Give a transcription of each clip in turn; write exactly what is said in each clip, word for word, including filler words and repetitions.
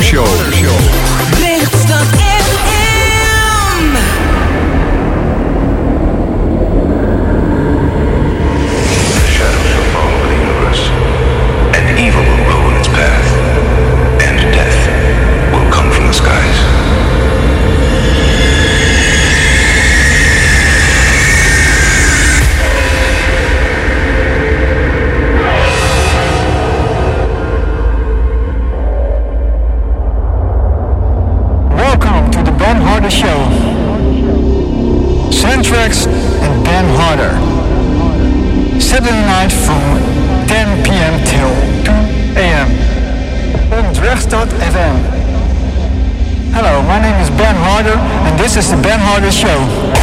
Show. Lichtstad F M. The shadows shall follow the universe, and evil will rule in its path, and death will come from the skies. Show. Soundtracks and Ben Harder. Saturday night from ten p.m. till two a.m. on Drechtstad F M. Hello, my name is Ben Harder and this is the Ben Harder Show.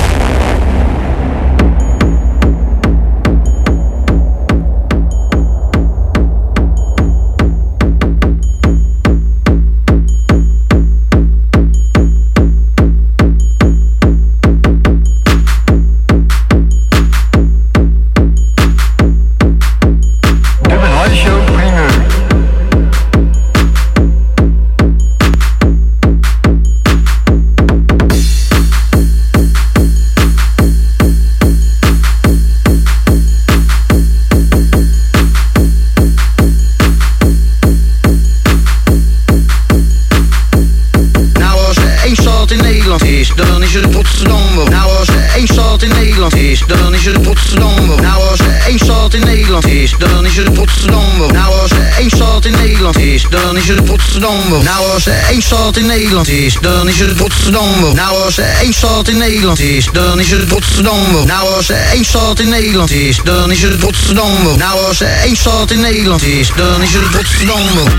Dan is het Rotterdam wel. Nou als er één stad in Nederland is, dan is het Rotterdam wel. Nou als er één stad in Nederland is, dan is het Rotterdam wel. Nou als er één stad in Nederland is, dan is het Rotterdam wel. Nou als er één stad in Nederland is, dan is het Rotterdam wel. Nou als er één stad in Nederland is, dan is het Rotterdam wel. Nou als er één stad in Nederland is, dan is het Rotterdam wel. Nou als er één stad in Nederland is, dan is het Rotterdam wel.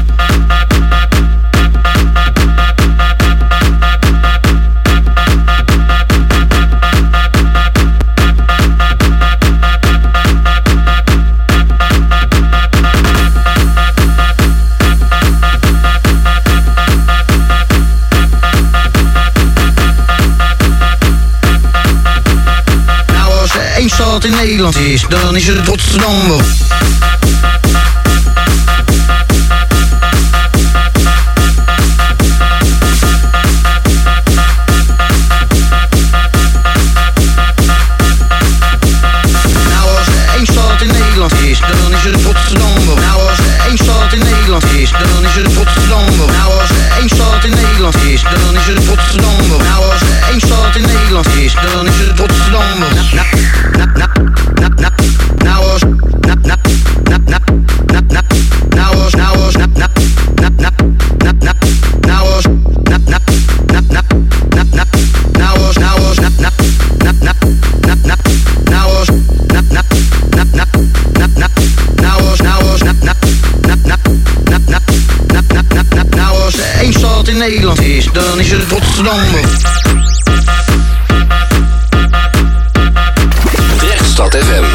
Stad in Nederland is, dan is het Rotterdam wel. Nou als er één stad in Nederland is, dan is het Rotterdam wel. Nou als er één stad in Nederland is, dan is het Rotterdam wel. Nou als er één stad in Nederland is, dan is het Rotterdam wel. Nou als er één stad in Nederland is, dan is het Rotterdam wel. Nou als Nou als Nou als Nou als Nou als Nou als Nou als Nou als er één stad in Nederland is, dan is het Rotterdam. Drechtstad F M.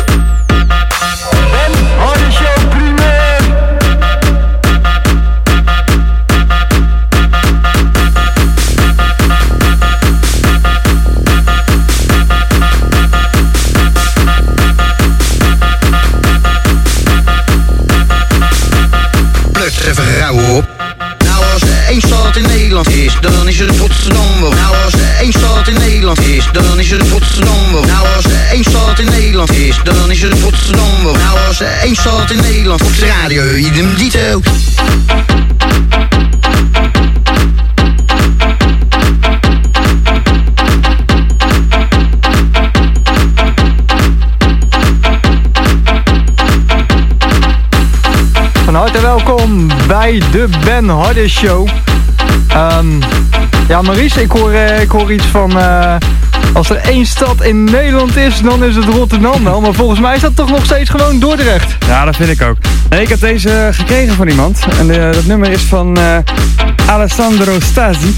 Even rauw op. Nou als er één stad in Nederland is, dan is het Rotterdam wel. Nou als er één stad in Nederland is, dan is het Rotterdam wel. Nou als er één stad in Nederland is, dan is het Rotterdam wel. Nou als er één stad in Nederland op de radio, idem dito. Van harte welkom bij de Ben Harder Show. Um, ja, Maurice, ik hoor, uh, ik hoor iets van... Uh, als er één stad in Nederland is, dan is het Rotterdam wel. Maar volgens mij is dat toch nog steeds gewoon Dordrecht. Ja, dat vind ik ook. Nee, ik heb deze gekregen van iemand. En de, dat nummer is van uh, Alessandro Stasi.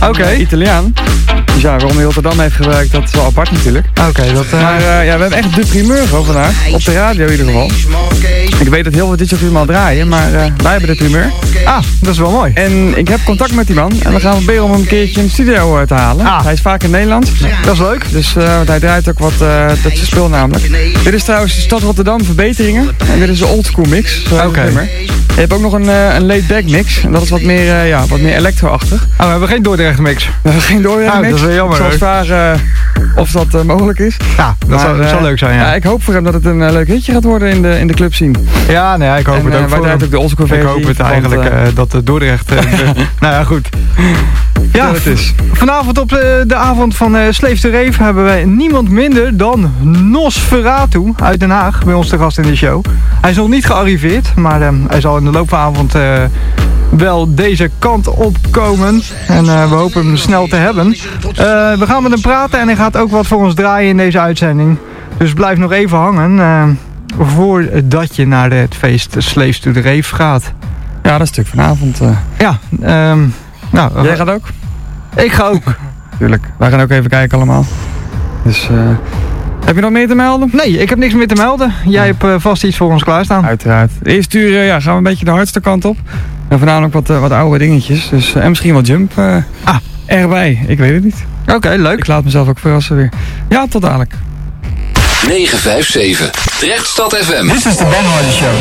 Oké. Okay. Italiaan. Dus ja, waarom hij Rotterdam heeft gebruikt, dat is wel apart natuurlijk. Oké, okay, dat... Uh... Maar uh, ja, we hebben echt de primeur gewoon vandaag. Op de radio in ieder geval. Ik weet dat heel veel DJ's al draaien, maar uh, wij hebben de primeur. Ah, dat is wel mooi. En ik heb contact met die man. En we gaan proberen om hem een keertje in de studio uh, te halen. Ah. Hij is vaak in Nederland. Ja. Dat is leuk. Dus uh, hij draait ook wat uh, dat speel namelijk. Dit is trouwens de Stad Rotterdam verbeteringen. En dit is de oldschool mix. Oké. Okay. Je hebt ook nog een, uh, een laid-back mix. En dat is wat meer, uh, ja, wat meer electro-achtig. Oh, we hebben geen Dordrecht mix. We hebben geen Dordrecht mix. Oh, dat is wel jammer. Ik zal vragen uh, of dat uh, mogelijk is. Ja, dat maar, zou, uh, zou leuk zijn, ja. ja. Ik hoop voor hem dat het een uh, leuk hitje gaat worden in de, in de club scene. Ja, nee, ik hoop en, het ook uh, voor hem. Ook de oldschool versie. Ik hoop het eigenlijk want, uh, uh, dat de Dordrecht... Uh, nou ja, goed. Ja, het is. Vanavond op de, de avond van uh, Slaves to Rave hebben wij niemand minder dan Nosferatu uit Den Haag bij ons te gast in de show. Hij is nog niet gearriveerd, maar uh, hij zal in de loop van de avond uh, wel deze kant opkomen. En uh, we hopen hem snel te hebben. Uh, we gaan met hem praten en hij gaat ook wat voor ons draaien in deze uitzending. Dus blijf nog even hangen uh, voordat je naar het feest Slaves to the Rave gaat. Ja, dat is natuurlijk vanavond. Uh... Ja, um, nou, jij gaat ook? Ik ga ook. Tuurlijk, wij gaan ook even kijken allemaal. Dus, uh, heb je nog meer te melden? Nee, ik heb niks meer te melden. Jij ja. hebt uh, vast iets voor ons klaarstaan. Uiteraard. De eerste uur uh, ja, gaan we een beetje de hardste kant op. En voornamelijk wat, uh, wat oude dingetjes. Dus, uh, en misschien wat jump uh, ah. erbij. Ik weet het niet. Oké, okay, leuk. Ik laat mezelf ook verrassen weer. Ja, tot dadelijk. negen vijf zeven. Drechtstad F M. This is the Ben Hardy Show.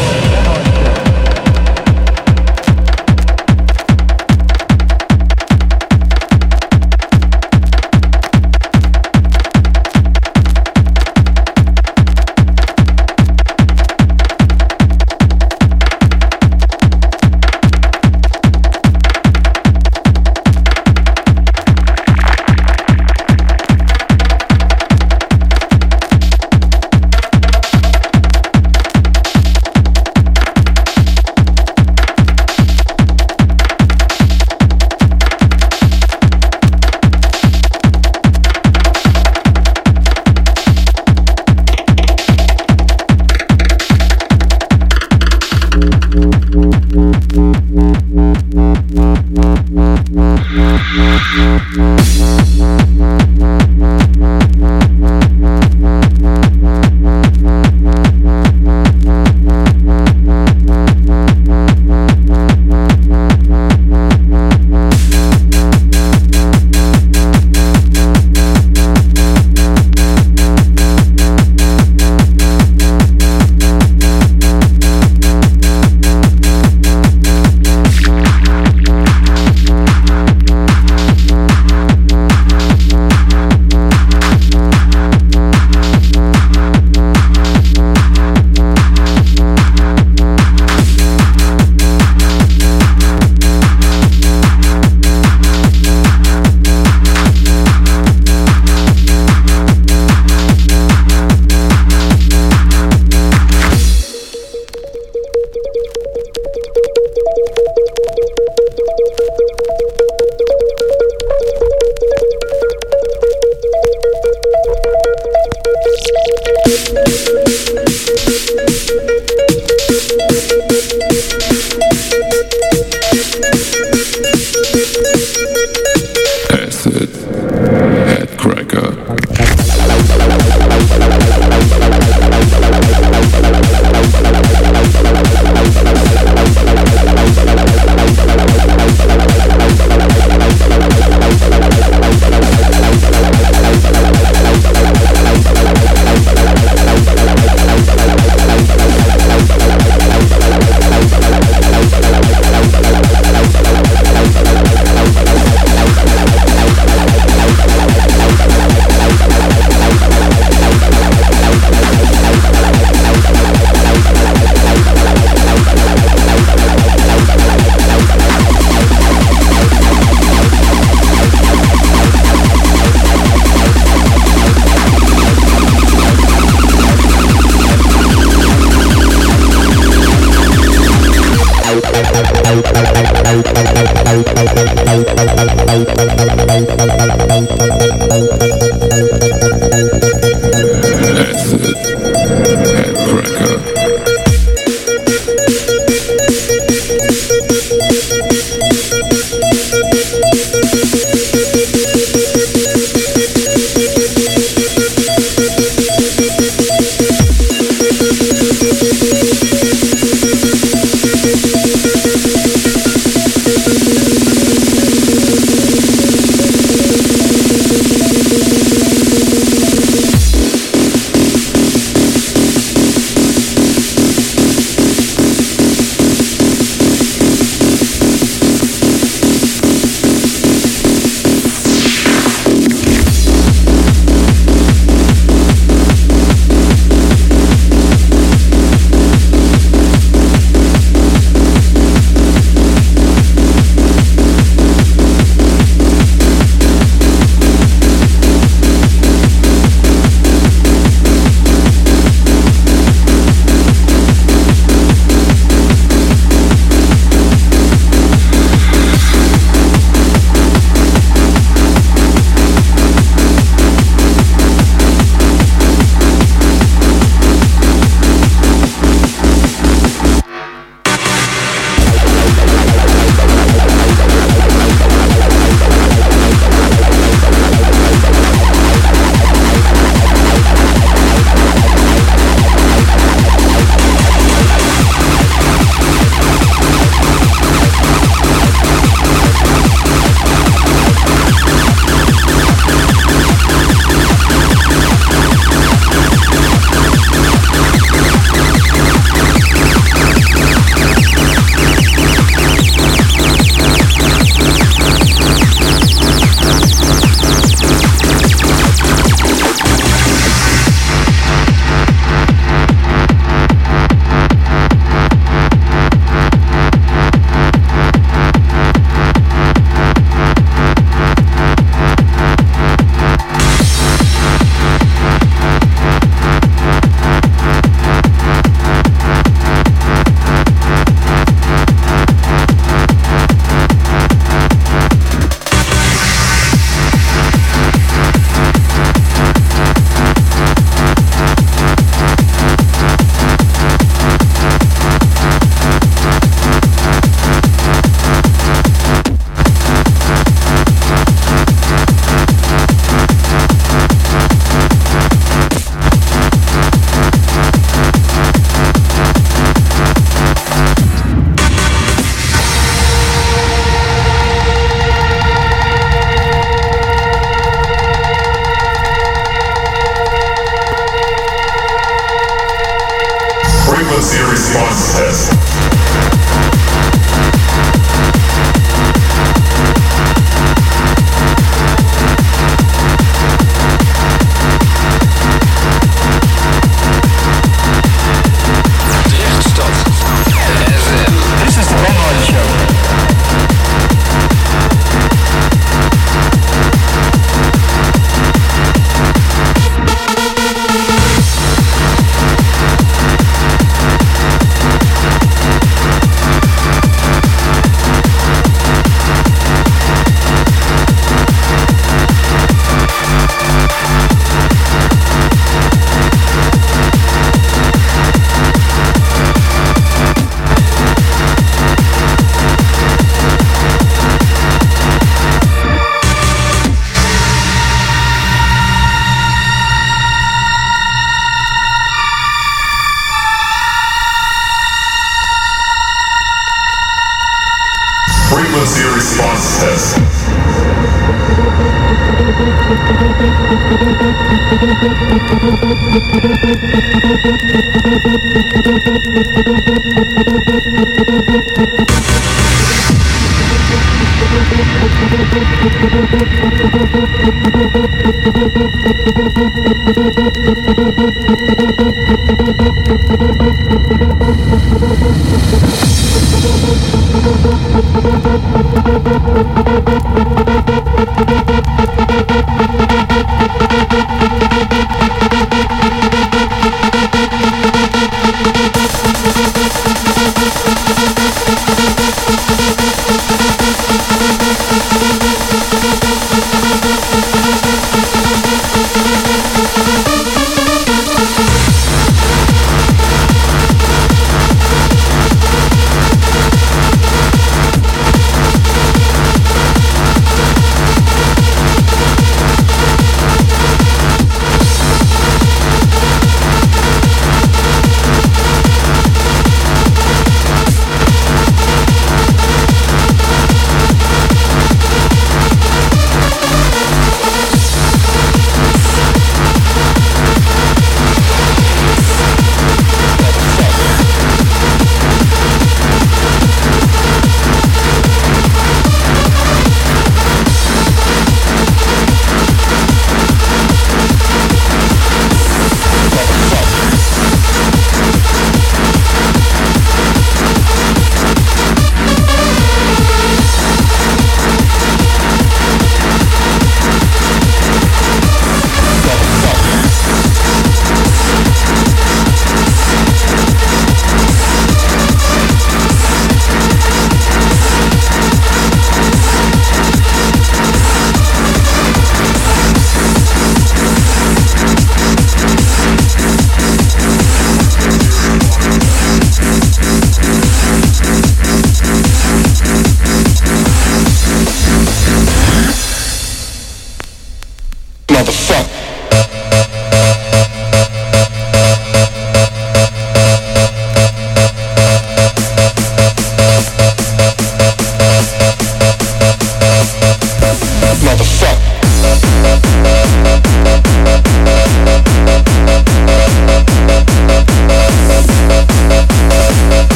Frequency response test.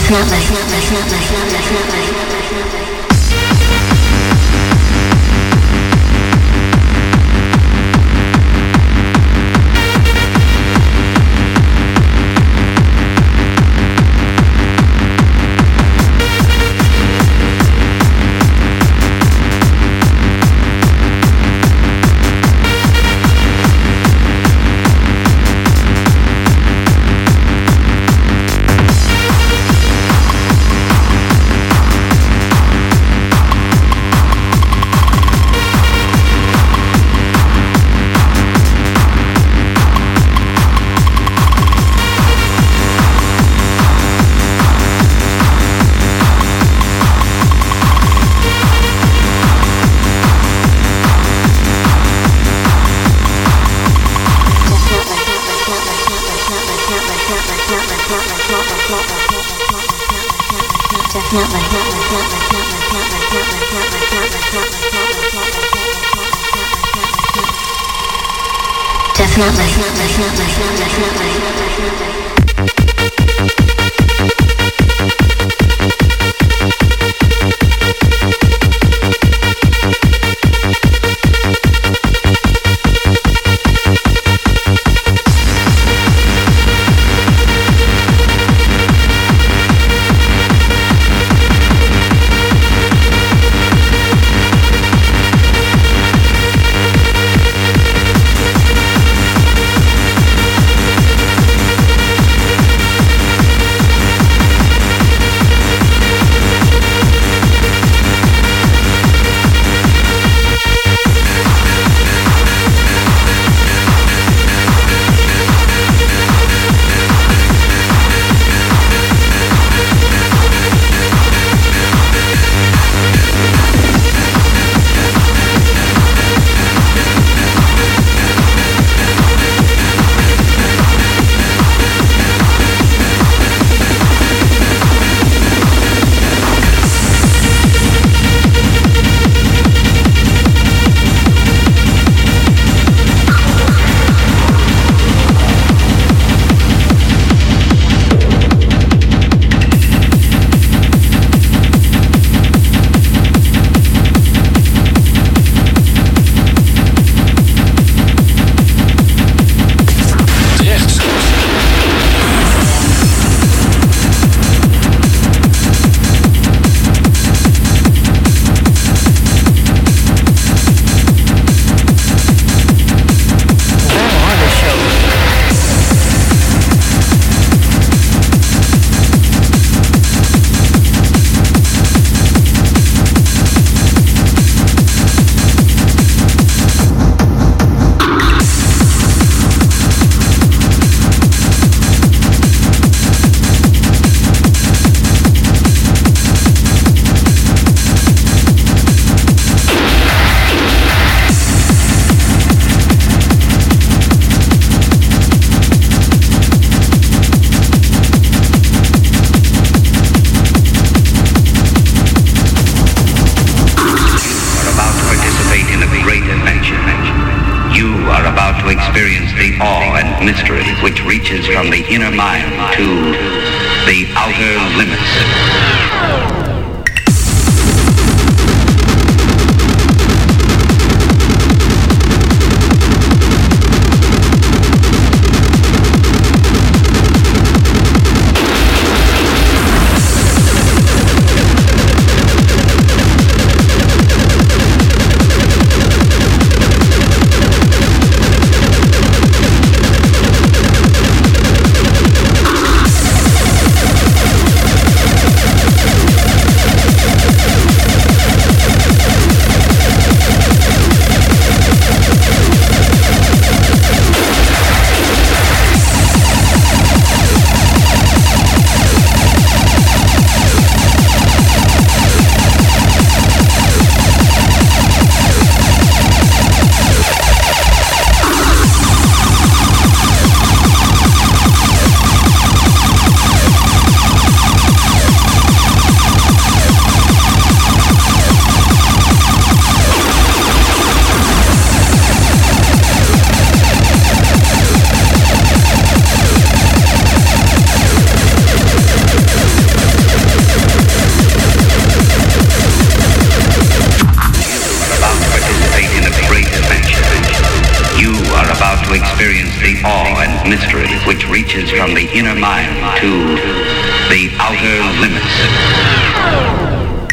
Definitely, definitely, definitely. Definitely, definitely, definitely. From the inner mind to the outer limits. awe and mystery which reaches from the inner mind to the outer limits.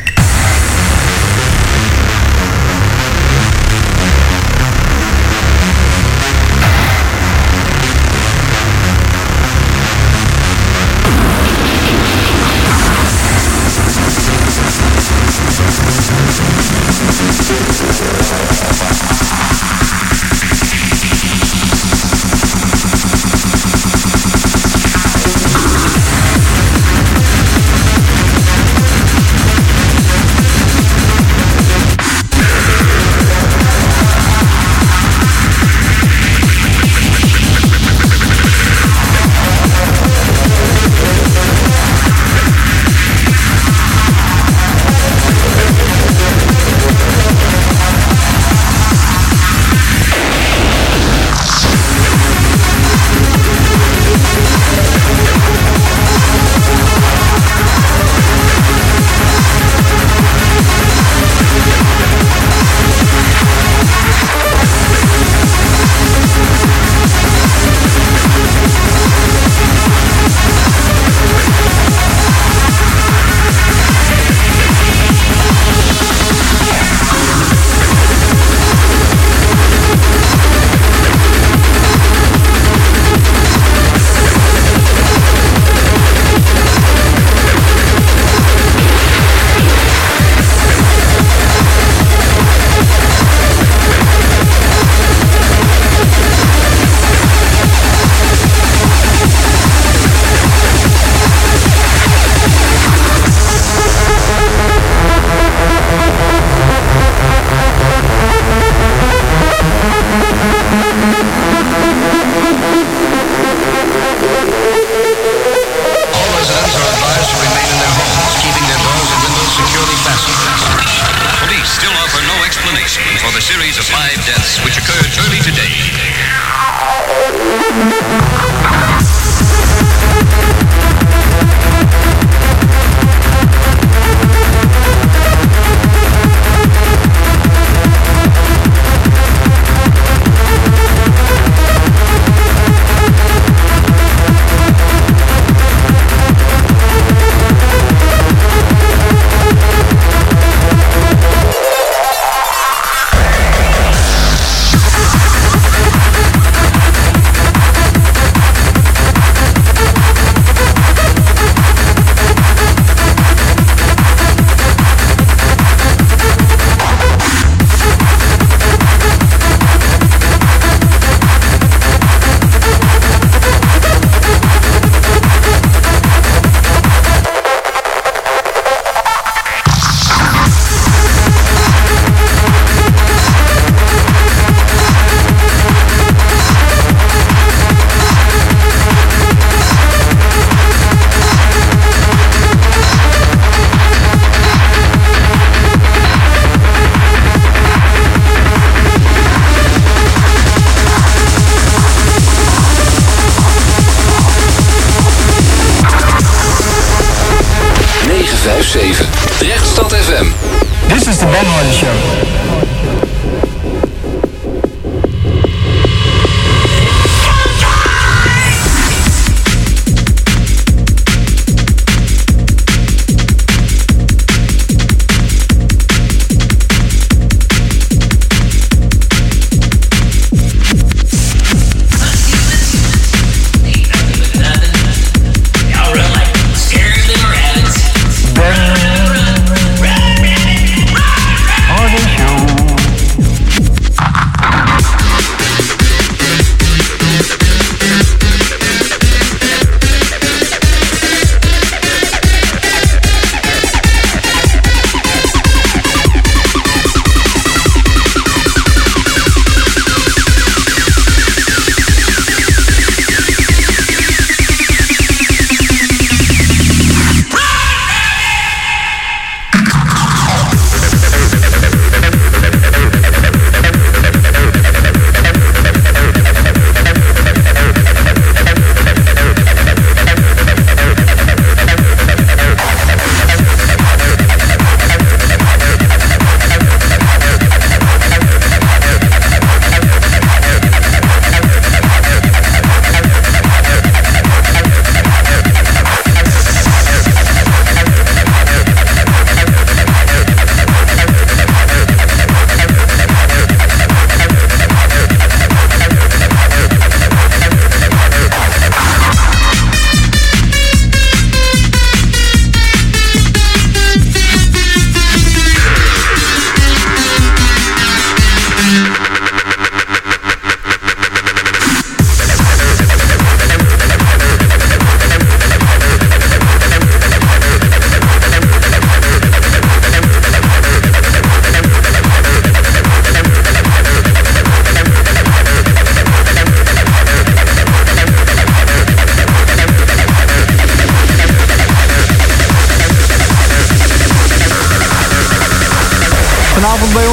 Drechtstad F M. This is the Ben Hardy Show. Hardy Show.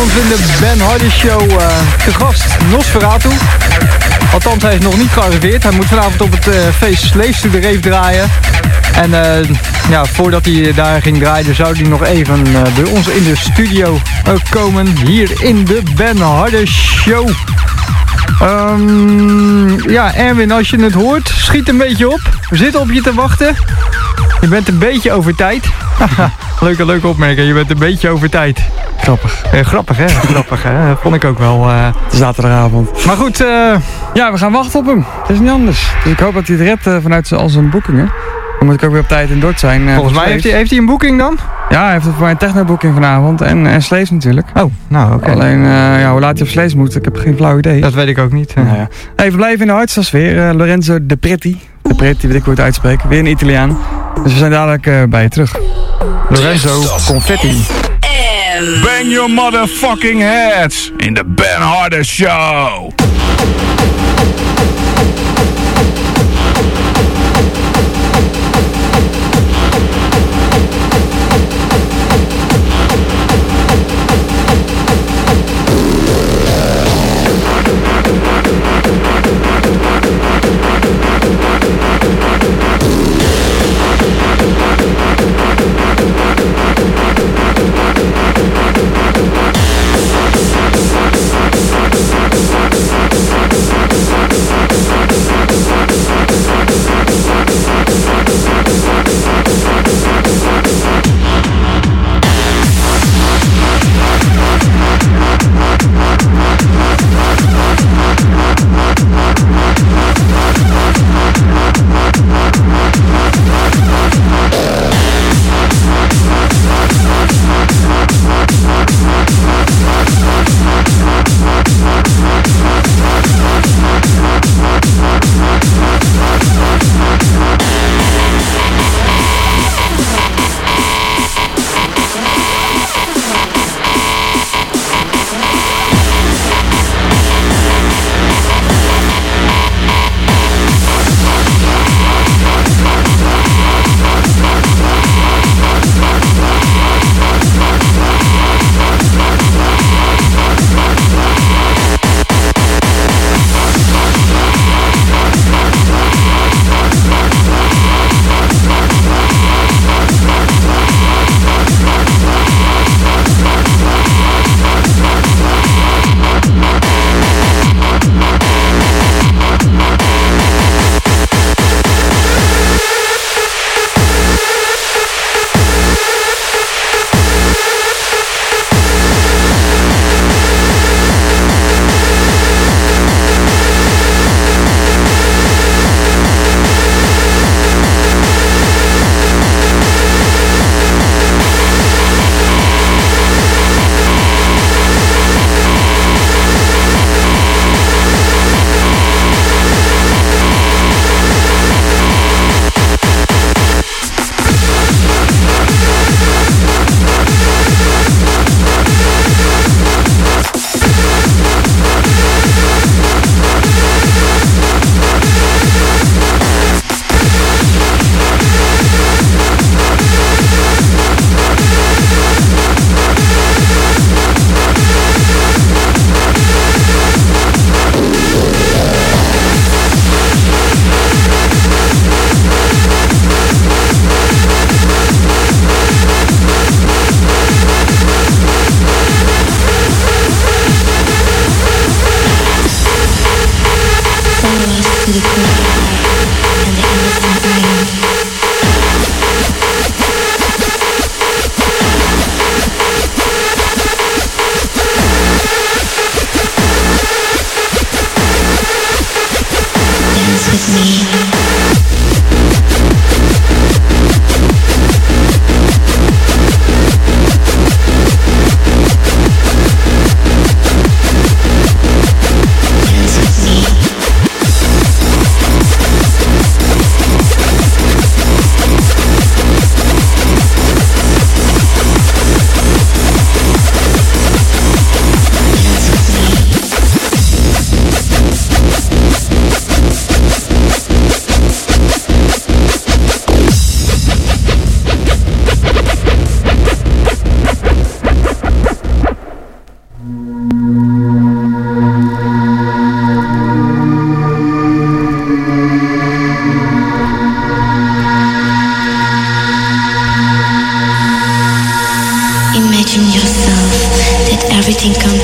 Vanavond in de Ben Hardy Show uh, te gast Nosferatu. Althans, hij is nog niet gearriveerd. Hij moet vanavond op het uh, feest Slaves to the Rave draaien. En uh, ja, voordat hij daar ging draaien, zou hij nog even uh, bij ons in de studio uh, komen. Hier in de Ben Hardy Show. Um, ja, Erwin, als je het hoort, schiet een beetje op. We zitten op je te wachten. Je bent een beetje over tijd. leuke, leuke opmerking. Je bent een beetje over tijd. Grappig. Eh, grappig, hè? Grappig, hè? Dat vond ik ook wel. Uh... Zaterdagavond. Maar goed. Uh... Ja, we gaan wachten op hem. Het is niet anders. Dus ik hoop dat hij het redt uh, vanuit al zijn boekingen. Dan moet ik ook weer op tijd in Dort zijn. Uh, Volgens mij heeft hij, heeft hij een boeking dan? Ja, hij heeft voor mij een techno-boeking vanavond. En, en Slaves natuurlijk. Oh, nou oké. Okay. Alleen, uh, ja, hoe laat hij op Slaves moet, ik heb geen flauw idee. Dat weet ik ook niet. Uh. Nou ja. Hey, we blijven in de hartstasfeer. Uh, Lorenzo De Pretti. De Pretti, weet ik hoe het uitspreken. Weer een Italiaan. Dus we zijn dadelijk uh, bij je terug. Lorenzo Confetti. Bang your motherfucking heads in the Ben Hardy Show.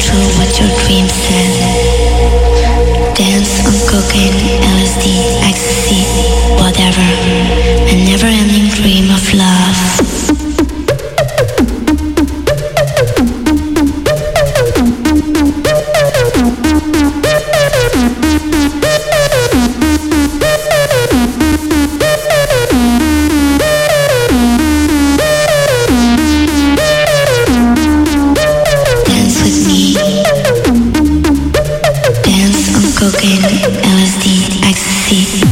true what your dream said. Dance on cocaine, L S D, ecstasy, whatever. A never-ending dream of love. Cocaine, L S D, ecstasy.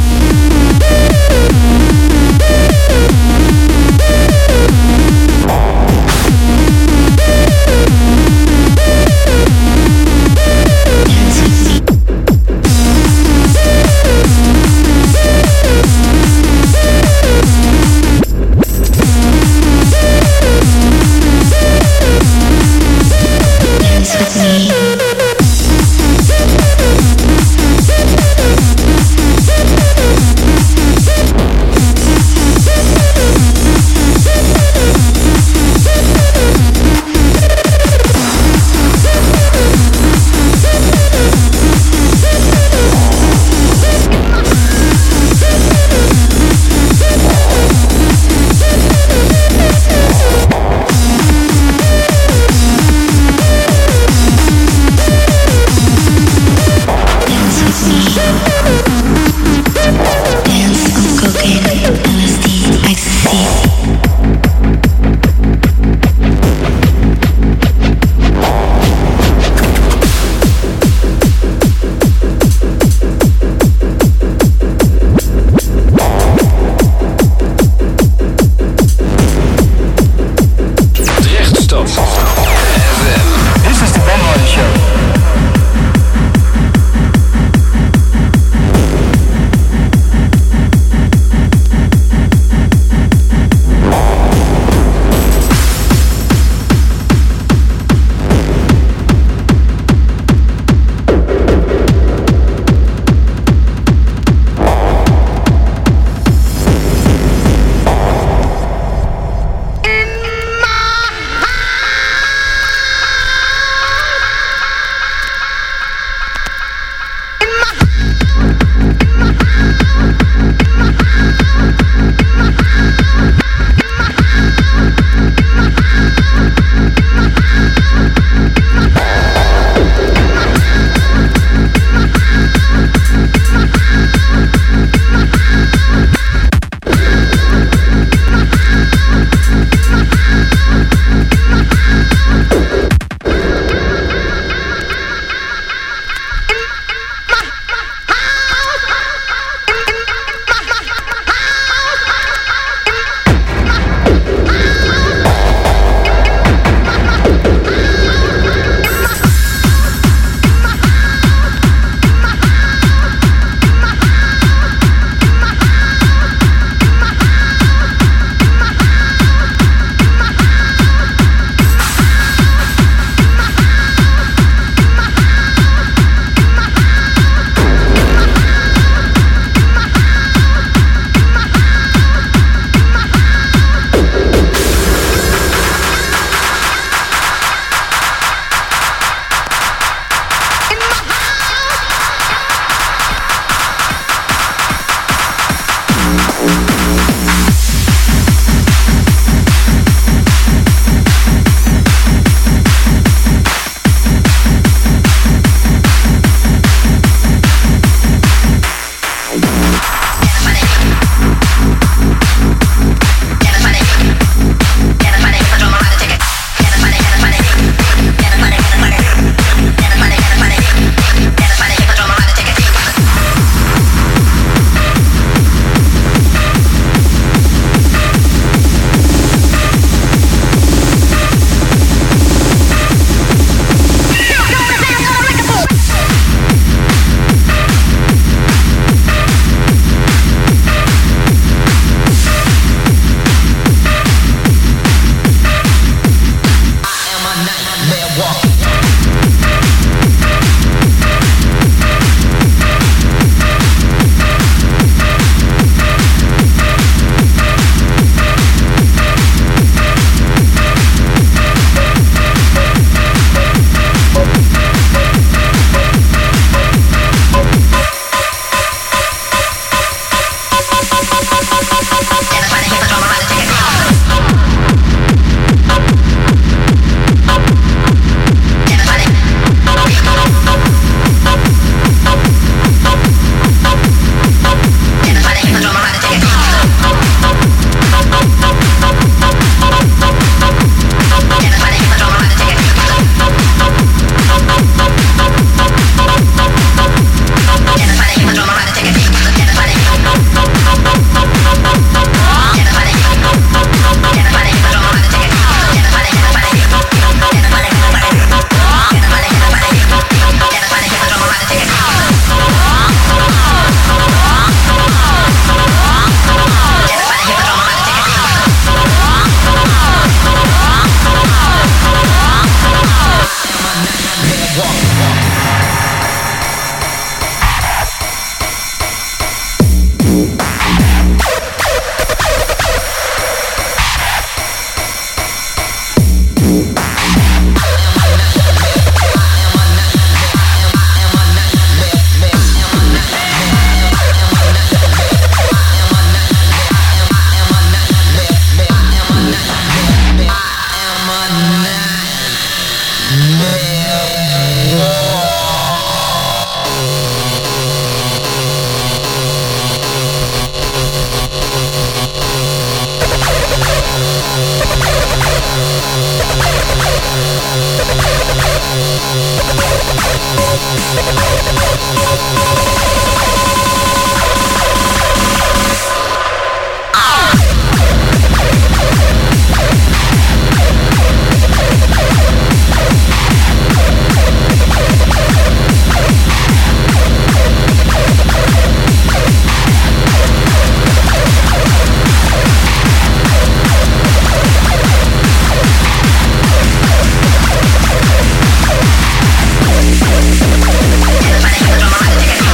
Everybody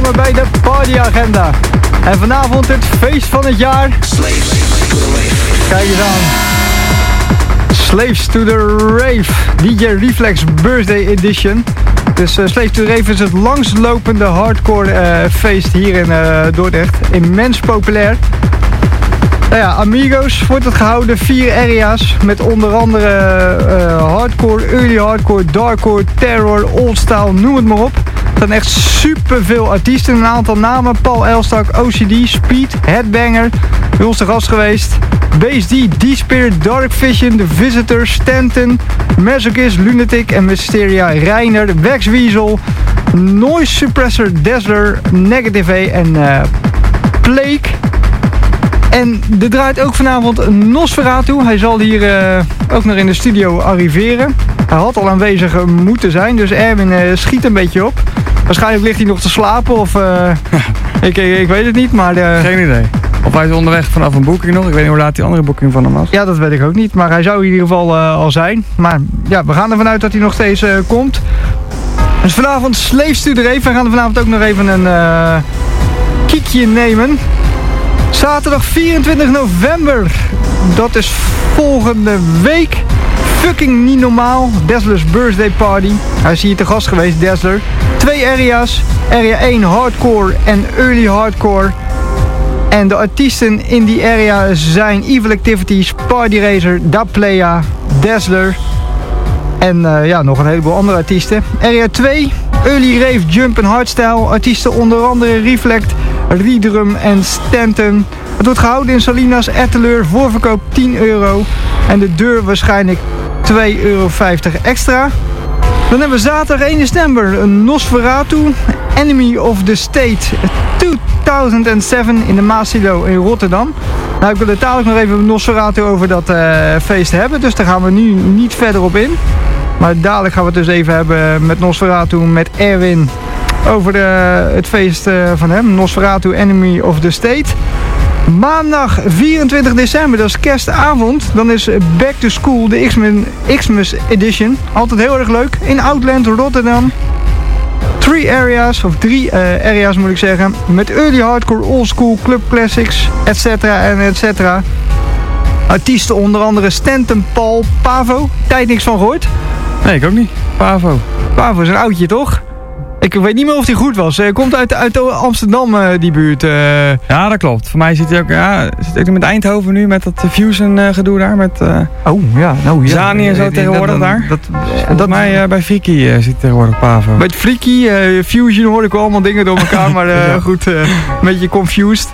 aangekomen bij de partyagenda. En vanavond het feest van het jaar. Kijk eens aan. Slaves to the Rave. D J Reflex Birthday Edition. Dus uh, Slaves to the Rave is het langslopende hardcore uh, feest hier in uh, Dordrecht. Immens populair. Nou ja, Amigos wordt het gehouden, vier area's met onder andere uh, hardcore, early hardcore, darkcore, terror, oldstyle, noem het maar op. Er zijn echt superveel artiesten, een aantal namen, Paul Elstak, O C D, Speed, Headbanger, bij ons te gast geweest. Base D, D-Spirit, Dark Vision, The Visitor, Stanton, Masochist, Lunatic en Mysteria, Reiner, Wax Weasel, Noise Suppressor, Dazzler, Negative A en uh, Plague. En er draait ook vanavond Nosferatu. Hij zal hier uh, ook nog in de studio arriveren. Hij had al aanwezig moeten zijn, dus Erwin uh, schiet een beetje op. Waarschijnlijk ligt hij nog te slapen of... Uh, ik, ik, ik weet het niet, maar... Uh, Geen idee. Of hij is onderweg vanaf een boeking nog. Ik weet niet hoe laat die andere boeking van hem was. Ja, dat weet ik ook niet. Maar hij zou in ieder geval uh, al zijn. Maar ja, we gaan ervan uit dat hij nog steeds uh, komt. Dus vanavond Slaves to the Rave. We gaan er vanavond ook nog even een uh, kiekje nemen. Zaterdag vierentwintig november. Dat is volgende week. Fucking niet normaal. Dazzler's Birthday Party. Hij is hier te gast geweest, Dazzler. Twee area's. Area één hardcore en early hardcore. En de artiesten in die area zijn Evil Activities, Party Racer, Da Playa, Dazzler. En uh, ja, nog een heleboel andere artiesten. Area twee, Early Rave, Jump en Hardstyle. Artiesten onder andere Reflect, Redrum en Stanton. Het wordt gehouden in Salinas, Etteleur, voorverkoop tien euro. En de deur waarschijnlijk twee euro vijftig extra. Dan hebben we zaterdag één december een Nosferatu, Enemy of the State tweeduizend zeven in de Maasilo in Rotterdam. Nou, ik wil het dadelijk nog even Nosferatu over dat uh, feest hebben, dus daar gaan we nu niet verder op in. Maar dadelijk gaan we het dus even hebben met Nosferatu, met Erwin, over de, het feest uh, van hem, Nosferatu, Enemy of the State. Maandag vierentwintig december, dat is kerstavond. Dan is Back to School, de Xmas Edition. Altijd heel erg leuk. In Outland, Rotterdam. Three areas, of drie uh, areas moet ik zeggen. Met early hardcore, old school, club classics, et cetera en et cetera. Artiesten onder andere Stanton, Paul, Pavo. Tijd niks van gehoord? Nee, ik ook niet. Pavo. Pavo is een oudje, toch? Ik weet niet meer of hij goed was. Hij komt uit, uit Amsterdam, uh, die buurt. Uh. Ja, dat klopt. Voor mij zit hij ook, ja, zit ook met Eindhoven nu met dat Fusion uh, gedoe daar. Met uh, oh, ja. Nou, ja. Zani en zo tegenwoordig dat, daar. Dat, dat, dat mij uh, bij Freaky uh, zit tegenwoordig Pavo. Bij Freaky, uh, Fusion hoor ik wel allemaal dingen door elkaar. Maar uh, ja. goed, uh, een beetje confused.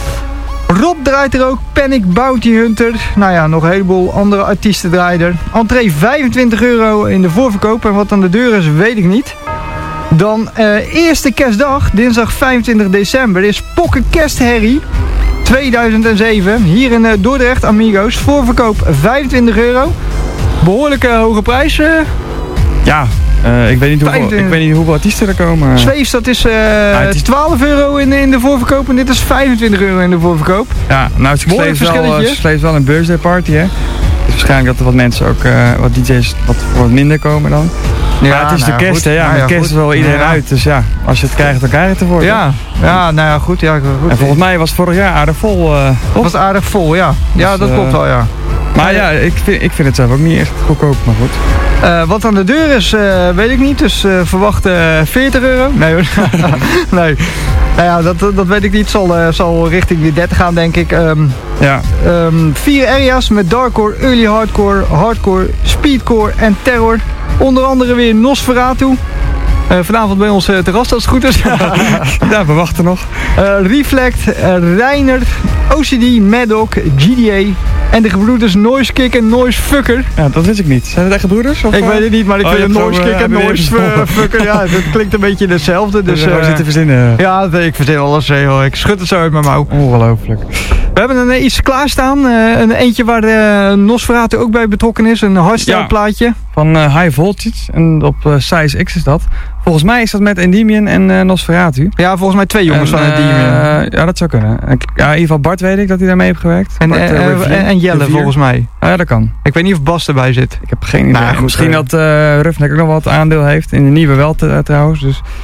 Rob draait er ook, Panic Bounty Hunter. Nou ja, nog een heleboel andere artiesten draaien er. Entree vijfentwintig euro in de voorverkoop. En wat aan de deur is, weet ik niet. Dan uh, eerste kerstdag, dinsdag vijfentwintig december, is Pokken Kerstherrie tweeduizend zeven. Hier in uh, Dordrecht, Amigos. Voorverkoop vijfentwintig euro. Behoorlijke hoge prijs. Uh. Ja, uh, ik, weet niet hoeveel, ik weet niet hoeveel artiesten er komen. Zweefs, dat is, uh, ja, is twaalf euro in, in de voorverkoop en dit is vijfentwintig euro in de voorverkoop. Ja, nou het is wel, uh, wel een birthday party, hè. Dus waarschijnlijk dat er wat mensen ook, uh, wat D J's wat, wat minder komen dan. Ja, maar het is nou de kerst, hè? Ja, nou ja, met kerst is wel iedereen ja. uit. Dus ja, als je het krijgt, dan krijg je het ervoor. Ja, ja, nou ja, goed, ja, goed. En volgens mij was het vorig jaar aardig vol. Uh, het was aardig vol, ja. Ja, dus, dat uh, klopt wel, ja. Maar ja, ik vind, ik vind het zelf ook niet echt goedkoop, maar goed. Uh, wat aan de deur is, uh, weet ik niet. Dus uh, verwacht uh, veertig euro. Nee hoor. nee. Nou ja, dat, dat weet ik niet. Zal, uh, zal richting de dertig gaan, denk ik. Um, ja. Um, vier areas met darkcore, early hardcore, hardcore, speedcore en terror. Onder andere weer Nosferatu. Uh, vanavond bij ons uh, terras, als het goed is. Ja, we wachten nog. Uh, Reflect, uh, Reiner, O C D, Madoc, G D A en de gebroeders Noise Kick en Noise Fucker. Ja, dat wist ik niet. Zijn het echt gebroeders? Of ik uh... weet het niet, maar ik oh, vind Noise Kick en Noise Fucker, ja, dat klinkt een beetje hetzelfde. Dus, uh, zitten verzinnen. Ja, ik verzin alles. Heel. Ik schud het zo uit mijn mouw. Ongelooflijk. We hebben een uh, iets klaarstaan. Uh, een eentje waar uh, Nosferatu ook bij betrokken is. Een hardstyle ja, plaatje. Van uh, High Voltage. En op uh, Size X is dat. Volgens mij is dat met Endymion en uh, Nosferatu. Ja, volgens mij twee jongens en, van Endymion. Uh, ja, dat zou kunnen. Ja, in ieder geval Bart weet ik dat hij daarmee heeft gewerkt. En, Bart, uh, uh, Review, en, en Jelle Review. Volgens mij. Oh, ja, dat kan. Ik weet niet of Bas erbij zit. Ik heb geen idee. Nou, Misschien uh, dat uh, Roughneck ook nog wat aandeel heeft. In de nieuwe wel te, uh, trouwens. Dus.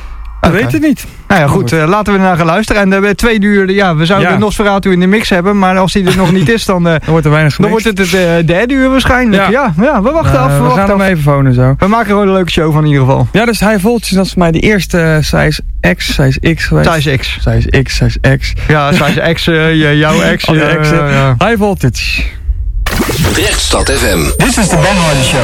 We weten het niet. Nou ja, goed. Uh, laten we ernaar gaan luisteren. En de uh, tweede uur, ja, we zouden ja. Nosferatu in de mix hebben. Maar als die er nog niet is, dan, uh, dan wordt er weinig dan wordt het het uh, derde uur waarschijnlijk. Ja, ja, ja we wachten uh, af. We, we wachten gaan af. hem even fonen zo. We maken gewoon een leuke show van in ieder geval. Ja, dus High Voltage, dat is voor mij de eerste uh, Size X, Size X geweest. Size X. Size X, Size X. Ja, Size X, uh, jouw X. Uh, X uh, ja. High Voltage. Drechtstad F M. This is the Ben Hardy Show.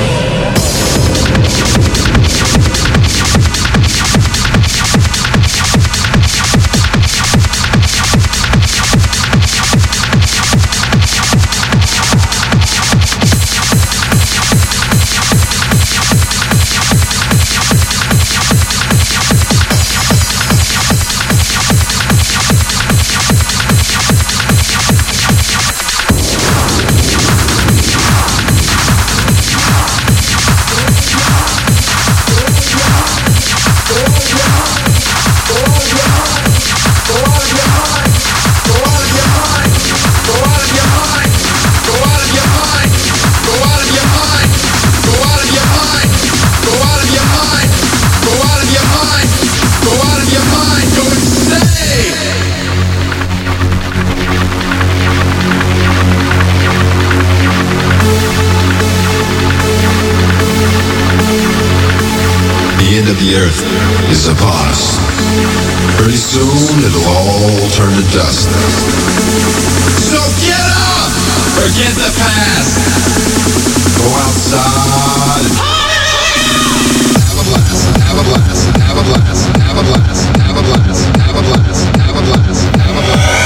The earth is upon us. Pretty soon it'll all turn to dust. So get up! Forget the past! Go out